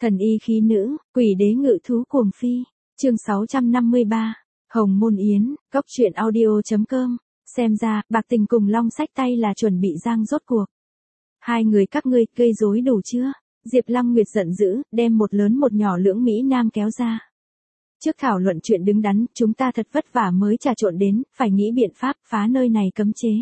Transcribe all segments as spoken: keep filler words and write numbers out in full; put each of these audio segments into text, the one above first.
Thần y khí nữ, quỷ đế ngự thú cuồng phi. Chương sáu trăm năm mươi ba. Hồng Môn Yến, cốc truyện audio chấm com. Xem ra, Bạc Tình cùng Long xách tay là chuẩn bị giang rốt cuộc. Hai người các ngươi gây rối đủ chưa? Diệp Lăng Nguyệt giận dữ, đem một lớn một nhỏ lưỡng Mỹ Nam kéo ra. Trước thảo luận chuyện đứng đắn, chúng ta thật vất vả mới trà trộn đến, phải nghĩ biện pháp phá nơi này cấm chế.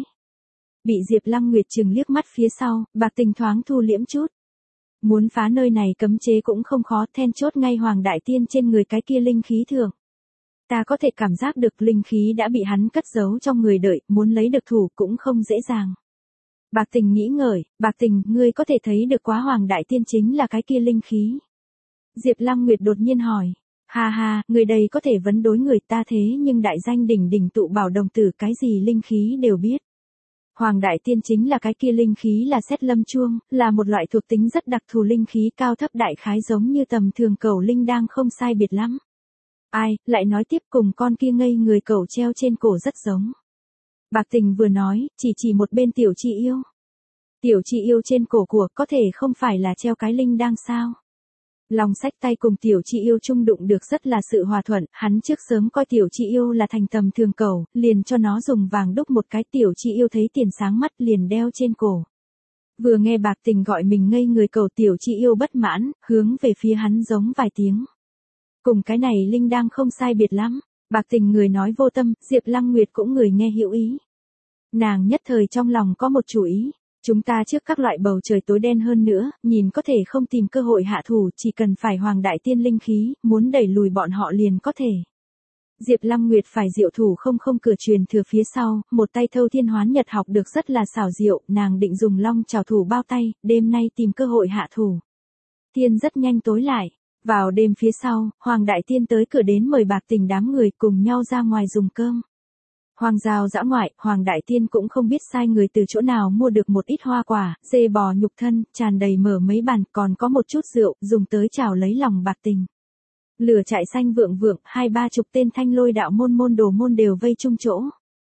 Bị Diệp Lăng Nguyệt trừng liếc mắt phía sau, Bạc Tình thoáng thu liễm chút. Muốn phá nơi này cấm chế cũng không khó, then chốt ngay Hoàng Đại Tiên trên người cái kia linh khí thượng. Ta có thể cảm giác được linh khí đã bị hắn cất giấu trong người đợi, muốn lấy được thủ cũng không dễ dàng. Bạc Tình nghĩ ngợi, Bạc Tình, ngươi có thể thấy được quá Hoàng Đại Tiên chính là cái kia linh khí. Diệp Lăng Nguyệt đột nhiên hỏi, ha ha, người đây có thể vấn đối người ta thế nhưng đại danh đỉnh đỉnh tụ bảo đồng tử cái gì linh khí đều biết. Hoàng Đại Tiên chính là cái kia linh khí là sét lâm chuông, là một loại thuộc tính rất đặc thù linh khí cao thấp đại khái giống như tầm thường cẩu linh đang không sai biệt lắm. Ai, lại nói tiếp cùng con kia ngây người cẩu treo trên cổ rất giống. Bạc Tình vừa nói, chỉ chỉ một bên tiểu chi yêu. Tiểu chi yêu trên cổ của có thể không phải là treo cái linh đang sao? Long xách tay cùng tiểu chi yêu chung đụng được rất là sự hòa thuận, hắn trước sớm coi tiểu chi yêu là thành tầm thường cẩu, liền cho nó dùng vàng đúc một cái, tiểu chi yêu thấy tiền sáng mắt liền đeo trên cổ. Vừa nghe Bạc Tình gọi mình ngây người cẩu, tiểu chi yêu bất mãn, hướng về phía hắn giống vài tiếng. Cùng cái này linh đang không sai biệt lắm, Bạc Tình người nói vô tâm, Diệp Lăng Nguyệt cũng người nghe hiểu ý. Nàng nhất thời trong lòng có một chủ ý. Chúng ta trước các loại bầu trời tối đen hơn nữa, nhìn có thể không tìm cơ hội hạ thủ, chỉ cần phải Hoàng Đại Tiên linh khí, muốn đẩy lùi bọn họ liền có thể. Diệp Lăng Nguyệt phải diệu thủ không không cửa truyền thừa phía sau, một tay thâu thiên hoán nhật học được rất là xảo diệu, nàng định dùng long trảo thủ bao tay, đêm nay tìm cơ hội hạ thủ. Tiên rất nhanh tối lại, vào đêm phía sau, Hoàng Đại Tiên tới cửa đến mời Bạc Tình đám người cùng nhau ra ngoài dùng cơm. Hoàng giao dã ngoại, Hoàng Đại Tiên cũng không biết sai người từ chỗ nào mua được một ít hoa quả, dê bò nhục thân, tràn đầy mở mấy bàn, còn có một chút rượu, dùng tới chào lấy lòng Bạc Tình. Lửa chạy xanh vượng vượng, hai ba chục tên thanh lôi đạo môn môn đồ môn đều vây chung chỗ.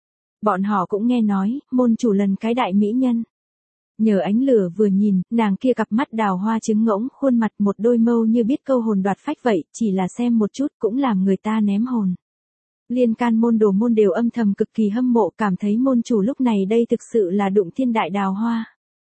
Bọn họ cũng nghe nói, môn chủ lần cái đại mỹ nhân. Nhờ ánh lửa vừa nhìn, nàng kia cặp mắt đào hoa trứng ngỗng, khuôn mặt một đôi mâu như biết câu hồn đoạt phách vậy, chỉ là xem một chút cũng làm người ta ném hồn. Liên can môn đồ môn đều âm thầm cực kỳ hâm mộ, cảm thấy môn chủ lúc này đây thực sự là đụng thiên đại đào hoa.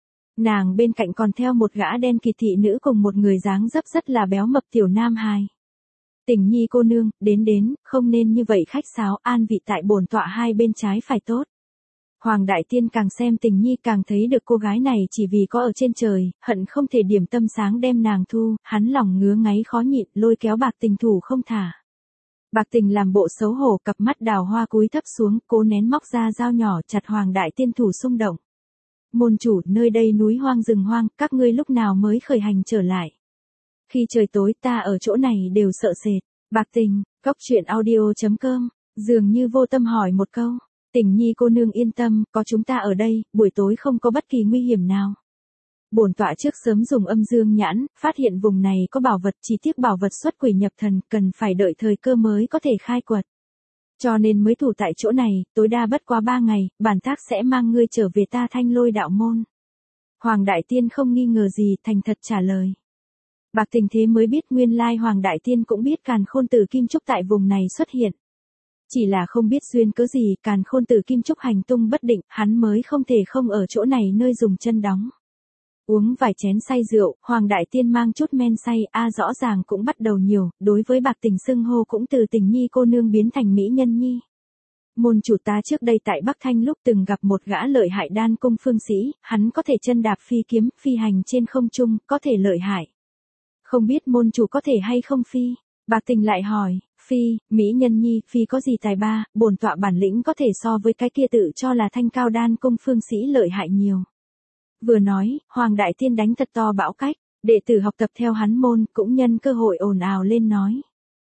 Nàng bên cạnh còn theo một gã đen kỳ thị nữ cùng một người dáng dấp rất là béo mập tiểu nam hài. Tình Nhi cô nương, đến đến, không nên như vậy khách sáo, an vị tại bổn tọa hai bên trái phải tốt. Hoàng Đại Tiên càng xem Tình Nhi càng thấy được cô gái này chỉ vì có ở trên trời, hận không thể điểm tâm sáng đem nàng thu, hắn lòng ngứa ngáy khó nhịn, lôi kéo Bạc Tình thủ không thả. Bạc Tình làm bộ xấu hổ, cặp mắt đào hoa cúi thấp xuống, cố nén móc ra dao nhỏ chặt Hoàng Đại Tiên thủ xung động. Môn chủ, nơi đây núi hoang rừng hoang, các ngươi lúc nào mới khởi hành trở lại? Khi trời tối ta ở chỗ này đều sợ sệt. Bạc Tình, cốc truyện audio chấm com, dường như vô tâm hỏi một câu. Tình Nhi cô nương yên tâm, có chúng ta ở đây, buổi tối không có bất kỳ nguy hiểm nào. Bổn tọa trước sớm dùng âm dương nhãn, phát hiện vùng này có bảo vật, chỉ tiếc bảo vật xuất quỷ nhập thần, cần phải đợi thời cơ mới có thể khai quật. Cho nên mới thủ tại chỗ này, tối đa bất quá ba ngày, bản thác sẽ mang ngươi trở về ta thanh lôi đạo môn. Hoàng Đại Tiên không nghi ngờ gì, thành thật trả lời. Bạc Tình thế mới biết nguyên lai Hoàng Đại Tiên cũng biết Càn Khôn Tử Kim Trúc tại vùng này xuất hiện. Chỉ là không biết duyên cớ gì, Càn Khôn Tử Kim Trúc hành tung bất định, hắn mới không thể không ở chỗ này nơi dùng chân đóng. Uống vài chén say rượu, Hoàng Đại Tiên mang chút men say, a rõ ràng cũng bắt đầu nhiều, đối với Bạc Tình xưng hô cũng từ Tình Nhi cô nương biến thành mỹ nhân nhi. Môn chủ ta trước đây tại Bắc Thanh lúc từng gặp một gã lợi hại đan cung phương sĩ, hắn có thể chân đạp phi kiếm, phi hành trên không trung, có thể lợi hại. Không biết môn chủ có thể hay không phi? Bạc Tình lại hỏi, phi, mỹ nhân nhi, phi có gì tài ba, bổn tọa bản lĩnh có thể so với cái kia tự cho là thanh cao đan cung phương sĩ lợi hại nhiều. Vừa nói, Hoàng Đại Tiên đánh thật to bão cách, đệ tử học tập theo hắn môn cũng nhân cơ hội ồn ào lên nói.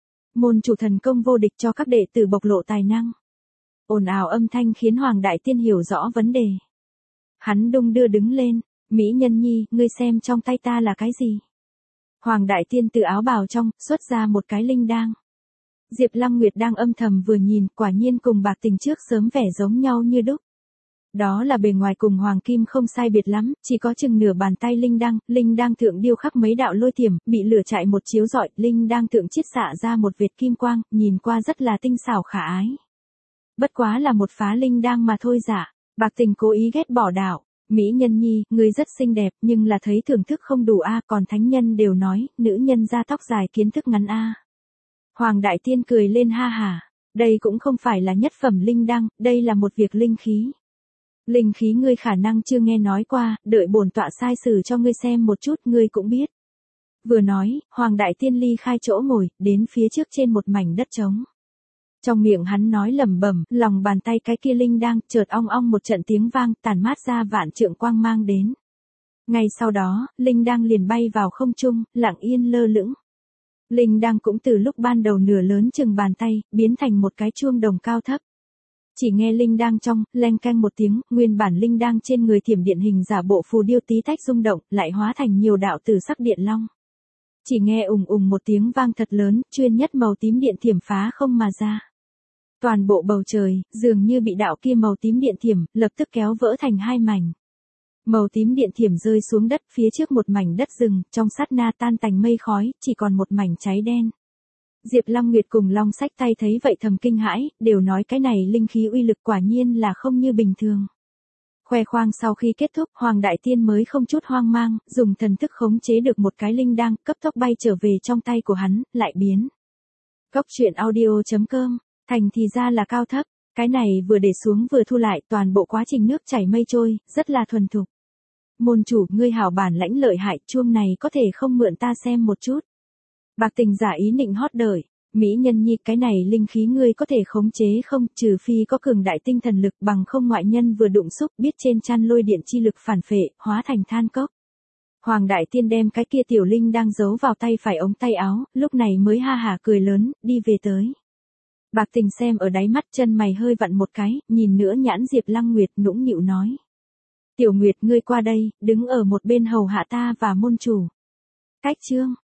Môn chủ thần công vô địch cho các đệ tử bộc lộ tài năng. Ồn ào âm thanh khiến Hoàng Đại Tiên hiểu rõ vấn đề. Hắn đung đưa đứng lên, mỹ nhân nhi, ngươi xem trong tay ta là cái gì? Hoàng Đại Tiên từ áo bào trong, xuất ra một cái linh đang. Diệp Lăng Nguyệt đang âm thầm vừa nhìn, quả nhiên cùng Bạc Tình trước sớm vẻ giống nhau như đúc. Đó là bề ngoài cùng hoàng kim không sai biệt lắm, chỉ có chừng nửa bàn tay linh đăng, linh đăng thượng điêu khắc mấy đạo lôi tiềm, bị lửa chạy một chiếu rọi, linh đăng thượng chiết xạ ra một vệt kim quang, nhìn qua rất là tinh xảo khả ái. Bất quá là một phá linh đăng mà thôi dạ, Bạc Tình cố ý ghét bỏ đạo. Mỹ nhân nhi, ngươi rất xinh đẹp, nhưng là thấy thưởng thức không đủ a, còn thánh nhân đều nói, nữ nhân da tóc dài kiến thức ngắn a. Hoàng Đại Tiên cười lên ha hả, đây cũng không phải là nhất phẩm linh đăng, đây là một việc linh khí. Linh khí ngươi khả năng chưa nghe nói qua, đợi bổn tọa sai sử cho ngươi xem một chút, ngươi cũng biết. Vừa nói, Hoàng Đại Tiên ly khai chỗ ngồi, đến phía trước trên một mảnh đất trống. Trong miệng hắn nói lẩm bẩm, lòng bàn tay cái kia linh đang, chợt ong ong một trận tiếng vang, tản mát ra vạn trượng quang mang đến. Ngay sau đó, linh đang liền bay vào không trung, lặng yên lơ lửng. Linh đang cũng từ lúc ban đầu nửa lớn chừng bàn tay, biến thành một cái chuông đồng cao thấp. Chỉ nghe linh đang trong, leng keng một tiếng, nguyên bản linh đang trên người thiểm điện hình giả bộ phù điêu tí tách rung động, lại hóa thành nhiều đạo tử sắc điện long. Chỉ nghe ùng ùng một tiếng vang thật lớn, chuyên nhất màu tím điện thiểm phá không mà ra. Toàn bộ bầu trời, dường như bị đạo kia màu tím điện thiểm, lập tức kéo vỡ thành hai mảnh. Màu tím điện thiểm rơi xuống đất, phía trước một mảnh đất rừng, trong sát na tan tành mây khói, chỉ còn một mảnh cháy đen. Diệp Long Nguyệt cùng Long Sách Tay thấy vậy thầm kinh hãi, đều nói cái này linh khí uy lực quả nhiên là không như bình thường. Khoe khoang sau khi kết thúc, Hoàng Đại Tiên mới không chút hoang mang, dùng thần thức khống chế được một cái linh đang, cấp tốc bay trở về trong tay của hắn, lại biến. Cốc truyện audio chấm com, thành thì ra là cao thấp, cái này vừa để xuống vừa thu lại, toàn bộ quá trình nước chảy mây trôi, rất là thuần thục. Môn chủ, ngươi hảo bản lãnh lợi hại, chuông này có thể không mượn ta xem một chút. Bạc Tình giả ý nịnh hót đời, Mỹ nhân nhi, cái này linh khí ngươi có thể khống chế không, trừ phi có cường đại tinh thần lực, bằng không ngoại nhân vừa đụng xúc biết trên chăn lôi điện chi lực phản phệ, hóa thành than cốc. Hoàng Đại Tiên đem cái kia tiểu linh đang giấu vào tay phải ống tay áo, lúc này mới ha hả cười lớn, đi về tới. Bạc Tình xem ở đáy mắt, chân mày hơi vặn một cái, nhìn nữa nhãn Diệp Lăng Nguyệt, nũng nịu nói. Tiểu Nguyệt, ngươi qua đây, đứng ở một bên hầu hạ ta và môn chủ. Cách chương.